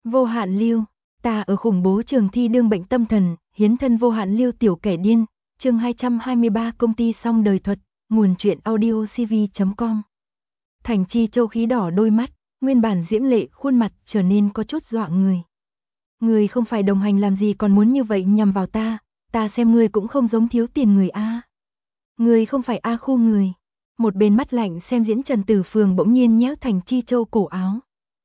Vô hạn lưu, ta ở khủng bố trường thi đương bệnh tâm thần, hiến thân vô hạn lưu tiểu kẻ điên, chương 223 công ty xong đời thuật, nguồn truyện audio cv.com. Thành Chi Châu khí đỏ đôi mắt, nguyên bản diễm lệ khuôn mặt trở nên có chút dọa người. Người không phải đồng hành làm gì còn muốn như vậy nhằm vào ta xem người cũng không giống thiếu tiền người a. Người không phải a khu người. Một bên mắt lạnh xem diễn Trần Tử Phường bỗng nhiên nhéo Thành Chi Châu cổ áo.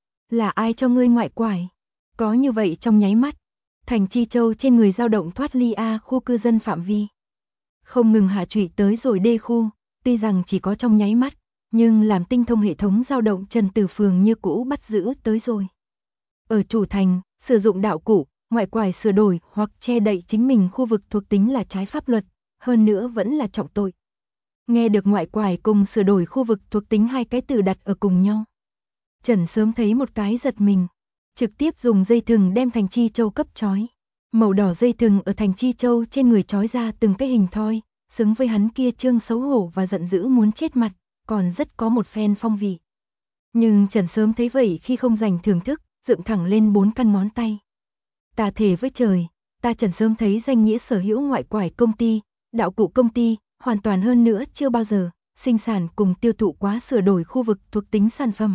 Là ai cho ngươi ngoại quải? Có như vậy trong nháy mắt, Thành Chi Châu trên người dao động thoát ly A khu cư dân phạm vi. Không ngừng hạ trụy tới rồi D khu, tuy rằng chỉ có trong nháy mắt, nhưng làm tinh thông hệ thống dao động Trần Tử Phường như cũ bắt giữ tới rồi. Ở chủ thành, sử dụng đạo cụ, ngoại quải sửa đổi hoặc che đậy chính mình khu vực thuộc tính là trái pháp luật, hơn nữa vẫn là trọng tội. Nghe được ngoại quải cùng sửa đổi khu vực thuộc tính hai cái từ đặt ở cùng nhau. Trần sớm thấy một cái giật mình, trực tiếp dùng dây thừng đem Thành Chi Châu cấp trói. Màu đỏ dây thừng ở Thành Chi Châu trên người trói ra từng cái hình thoi, xứng với hắn kia trương xấu hổ và giận dữ muốn chết mặt, còn rất có một phen phong vị. Nhưng Trần sớm thấy vậy khi không dành thưởng thức, dựng thẳng lên 4 căn ngón tay. Ta thề với trời, ta Trần sớm thấy danh nghĩa sở hữu ngoại quải công ty, đạo cụ công ty, hoàn toàn hơn nữa chưa bao giờ sinh sản cùng tiêu thụ quá sửa đổi khu vực thuộc tính sản phẩm.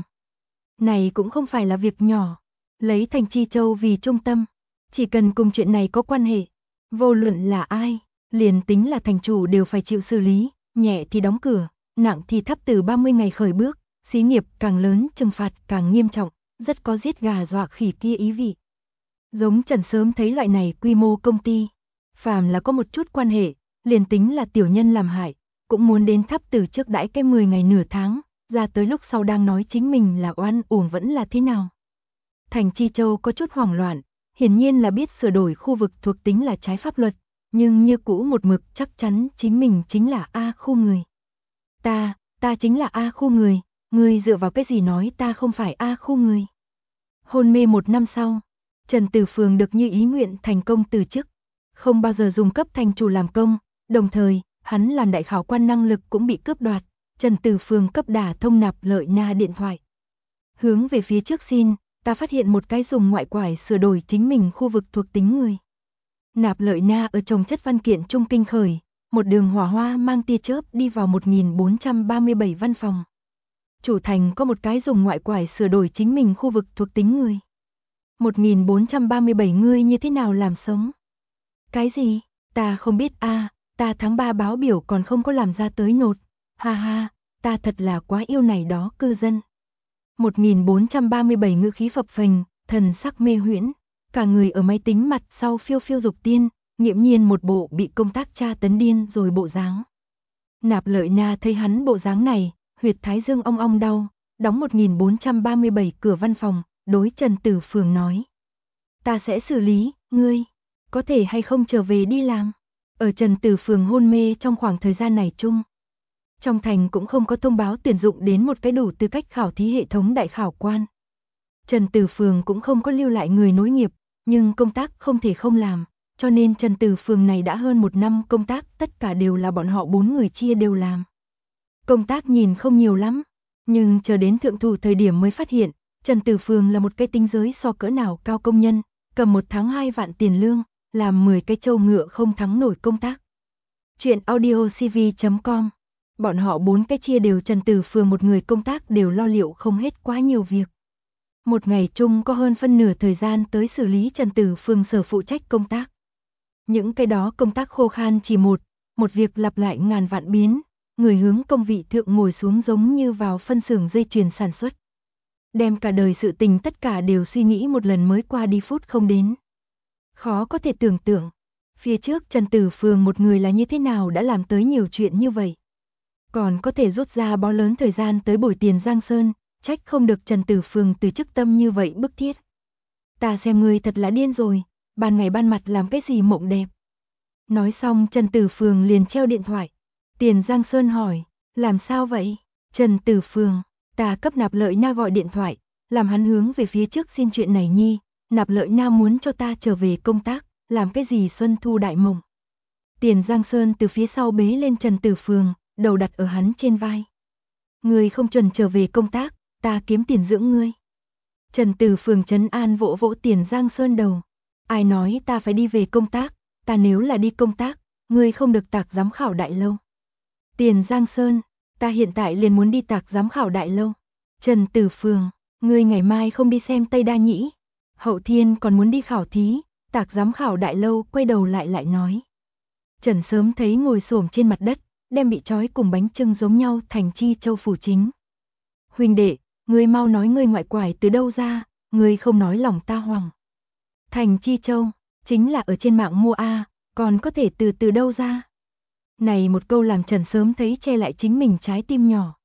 Này cũng không phải là việc nhỏ, lấy Thành Chi Châu vì trung tâm, chỉ cần cùng chuyện này có quan hệ, vô luận là ai, liền tính là thành chủ đều phải chịu xử lý, nhẹ thì đóng cửa, nặng thì thắp từ 30 ngày khởi bước, xí nghiệp càng lớn trừng phạt càng nghiêm trọng, rất có giết gà dọa khỉ kia ý vị. Giống Trần sớm thấy loại này quy mô công ty, phàm là có một chút quan hệ, liền tính là tiểu nhân làm hại, cũng muốn đến thắp từ trước đãi cái 10 ngày nửa tháng, ra tới lúc sau đang nói chính mình là oan uổng vẫn là thế nào. Thành Chi Châu có chút hoảng loạn, hiển nhiên là biết sửa đổi khu vực thuộc tính là trái pháp luật, nhưng như cũ một mực chắc chắn chính mình chính là A khu người. Ta chính là A khu người, ngươi dựa vào cái gì nói ta không phải A khu người. Hôn mê 1 năm sau, Trần Tử Phường được như ý nguyện thành công từ chức, không bao giờ dùng cấp thành chủ làm công, đồng thời, hắn làm đại khảo quan năng lực cũng bị cướp đoạt. Trần Tử Phường cấp đả thông Nạp Lợi Na điện thoại. Hướng về phía trước xin, ta phát hiện một cái dùng ngoại quải sửa đổi chính mình khu vực thuộc tính người. Nạp Lợi Na ở trồng chất văn kiện trung kinh khởi, một đường hỏa hoa mang tia chớp đi vào 1437 văn phòng. Chủ thành có một cái dùng ngoại quải sửa đổi chính mình khu vực thuộc tính người. 1437 người như thế nào làm sống? Cái gì? Ta không biết a, ta tháng 3 báo biểu còn không có làm ra tới nột. Ha ha, ta thật là quá yêu này đó cư dân. 1437 ngữ khí phập phình, thần sắc mê huyễn, cả người ở máy tính mặt sau phiêu phiêu dục tiên, nghiễm nhiên một bộ bị công tác tra tấn điên rồi bộ dáng. Nạp Lợi Na thấy hắn bộ dáng này, huyệt thái dương ong ong đau, đóng 1437 cửa văn phòng, đối Trần Tử Phường nói. Ta sẽ xử lý, ngươi, có thể hay không trở về đi làm. Ở Trần Tử Phường hôn mê trong khoảng thời gian này chung. Trong thành cũng không có thông báo tuyển dụng đến một cái đủ tư cách khảo thí hệ thống đại khảo quan. Trần Tử Phường cũng không có lưu lại người nối nghiệp, nhưng công tác không thể không làm, cho nên Trần Tử Phường này đã hơn 1 năm công tác tất cả đều là bọn họ 4 người chia đều làm. Công tác nhìn không nhiều lắm, nhưng chờ đến thượng thủ thời điểm mới phát hiện, Trần Tử Phường là một cái tinh giới so cỡ nào cao công nhân, cầm 1 tháng 2 vạn tiền lương, làm 10 cái trâu ngựa không thắng nổi công tác. Chuyện audio cv.com. Bọn họ 4 cái chia đều Trần Tử Phường một người công tác đều lo liệu không hết quá nhiều việc. Một ngày chung có hơn phân nửa thời gian tới xử lý Trần Tử Phường sở phụ trách công tác. Những cái đó công tác khô khan chỉ một việc lặp lại ngàn vạn biến, người hướng công vị thượng ngồi xuống giống như vào phân xưởng dây chuyền sản xuất. Đem cả đời sự tình tất cả đều suy nghĩ một lần mới qua đi phút không đến. Khó có thể tưởng tượng, phía trước Trần Tử Phường một người là như thế nào đã làm tới nhiều chuyện như vậy. Còn có thể rút ra bó lớn thời gian tới bồi tiền Giang Sơn, trách không được Trần Tử Phường từ chức tâm như vậy bức thiết. Ta xem ngươi thật là điên rồi, ban ngày ban mặt làm cái gì mộng đẹp. Nói xong Trần Tử Phường liền treo điện thoại. Tiền Giang Sơn hỏi, làm sao vậy? Trần Tử Phường, ta cấp Nạp Lợi Na gọi điện thoại, làm hắn hướng về phía trước xin chuyện này nhi, Nạp Lợi Na muốn cho ta trở về công tác, làm cái gì xuân thu đại mộng. Tiền Giang Sơn từ phía sau bế lên Trần Tử Phường, đầu đặt ở hắn trên vai. Ngươi không chuẩn trở về công tác, ta kiếm tiền dưỡng ngươi. Trần Tử Phường trấn an vỗ vỗ Tiền Giang Sơn đầu. Ai nói ta phải đi về công tác, ta nếu là đi công tác, ngươi không được tạc giám khảo đại lâu. Tiền Giang Sơn, ta hiện tại liền muốn đi tạc giám khảo đại lâu. Trần Tử Phường, ngươi ngày mai không đi xem Tây Đa Nhĩ. Hậu thiên còn muốn đi khảo thí, tạc giám khảo đại lâu quay đầu lại nói. Trần Sớm thấy ngồi xổm trên mặt đất, đem bị trói cùng bánh chưng giống nhau Thành Chi Châu phủ chính. Huynh đệ, ngươi mau nói ngươi ngoại quải từ đâu ra, ngươi không nói lòng ta hoảng. Thành Chi Châu, chính là ở trên mạng mua a, còn có thể từ đâu ra. Này một câu làm Trần Sớm thấy che lại chính mình trái tim nhỏ.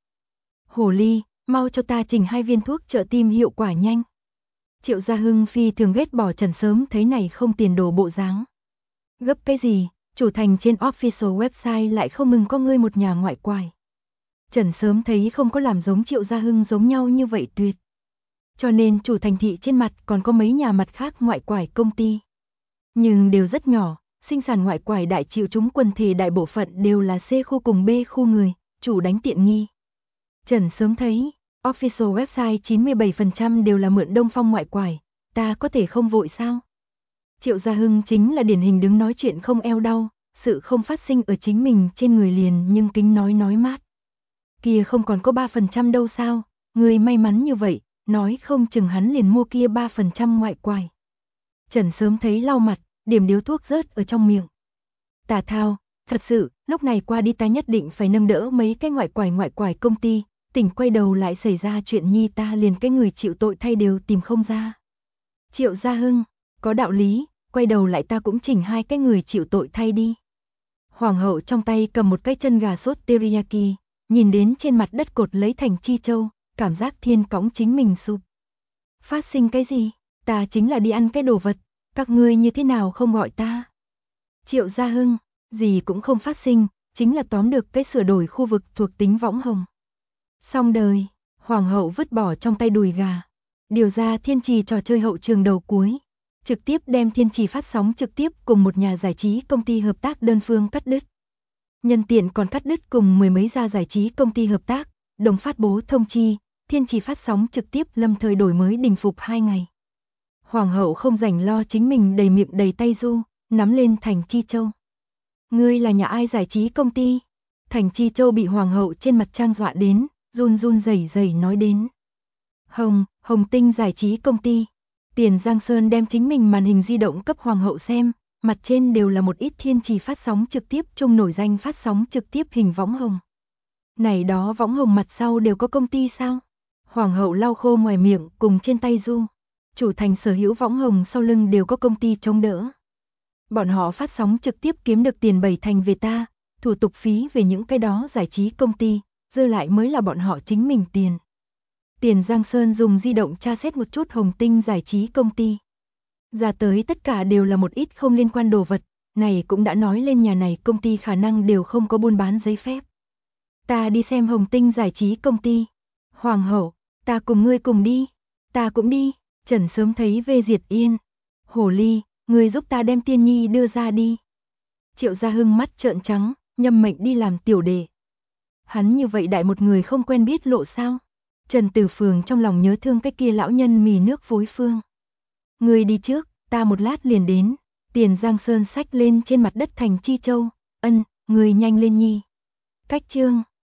Hồ ly, mau cho ta trình 2 viên thuốc trợ tim hiệu quả nhanh. Triệu Gia Hưng phi thường ghét bỏ Trần Sớm thấy này không tiền đồ bộ dáng. Gấp cái gì, chủ thành trên official website lại không mừng có ngươi một nhà ngoại quải. Trần Sớm thấy không có làm giống Triệu Gia Hưng giống nhau như vậy tuyệt. Cho nên chủ thành thị trên mặt còn có mấy nhà mặt khác ngoại quải công ty. Nhưng đều rất nhỏ, sinh sản ngoại quải đại chịu chúng quần thể đại bộ phận đều là C khu cùng B khu người, chủ đánh tiện nghi. Trần Sớm thấy, official website 97% đều là mượn Đông Phong ngoại quải, ta có thể không vội sao? Triệu Gia Hưng chính là điển hình đứng nói chuyện không eo đau, sự không phát sinh ở chính mình trên người liền nhưng kính nói mát. Kia không còn có 3% đâu sao, người may mắn như vậy, nói không chừng hắn liền mua kia 3% ngoại quải. Trần Sớm thấy lau mặt, điểm điếu thuốc rớt ở trong miệng. Tà thao, thật sự, lúc này qua đi ta nhất định phải nâng đỡ mấy cái ngoại quải công ty, tỉnh quay đầu lại xảy ra chuyện nhi ta liền cái người chịu tội thay đều tìm không ra. Triệu Gia Hưng, có đạo lý, quay đầu lại ta cũng chỉnh 2 cái người chịu tội thay đi. Hoàng hậu trong tay cầm một cái chân gà sốt teriyaki, nhìn đến trên mặt đất cột lấy Thành Chi Châu, cảm giác thiên cõng chính mình sụp. Phát sinh cái gì? Ta chính là đi ăn cái đồ vật, các ngươi như thế nào không gọi ta? Triệu Gia Hưng, gì cũng không phát sinh, chính là tóm được cái sửa đổi khu vực thuộc tính võng hồng. Xong đời, hoàng hậu vứt bỏ trong tay đùi gà, điều ra Thiên Trì trò chơi hậu trường đầu cuối, trực tiếp đem Thiên Trì phát sóng trực tiếp cùng một nhà giải trí công ty hợp tác đơn phương cắt đứt. Nhân tiện còn cắt đứt cùng 10 mấy gia giải trí công ty hợp tác, đồng phát bố thông chi, Thiên Trì phát sóng trực tiếp lâm thời đổi mới đình phục 2 ngày. Hoàng hậu không rảnh lo chính mình đầy miệng đầy tay du, nắm lên Thành Chi Châu. Ngươi là nhà ai giải trí công ty? Thành Chi Châu bị hoàng hậu trên mặt trang dọa đến, run rẩy nói đến. Hồng Tinh giải trí công ty. Tiền Giang Sơn đem chính mình màn hình di động cấp hoàng hậu xem, mặt trên đều là một ít Thiên Trì phát sóng trực tiếp chung nổi danh phát sóng trực tiếp hình võng hồng. Này đó võng hồng mặt sau đều có công ty sao? Hoàng hậu lau khô ngoài miệng cùng trên tay du. Chủ thành sở hữu võng hồng sau lưng đều có công ty chống đỡ. Bọn họ phát sóng trực tiếp kiếm được tiền 7 thành về ta, thủ tục phí về những cái đó giải trí công ty, dư lại mới là bọn họ chính mình tiền. Tiền Giang Sơn dùng di động tra xét một chút Hồng Tinh giải trí công ty. Ra tới tất cả đều là một ít không liên quan đồ vật, này cũng đã nói lên nhà này công ty khả năng đều không có buôn bán giấy phép. Ta đi xem Hồng Tinh giải trí công ty. Hoàng hậu, ta cùng ngươi cùng đi. Ta cũng đi. Trần Sớm thấy Vê Diệt Yên. Hồ ly, ngươi giúp ta đem Tiên Nhi đưa ra đi. Triệu Gia Hưng mắt trợn trắng, nhâm mệnh đi làm tiểu đệ. Hắn như vậy đại một người không quen biết lộ sao? Trần Tử Phường trong lòng nhớ thương cái kia lão nhân mì nước phối phương. Ngươi đi trước, ta một lát liền đến. Tiền Giang Sơn xách lên trên mặt đất Thành Chi Châu. Ân, ngươi nhanh lên nhi. Cách chương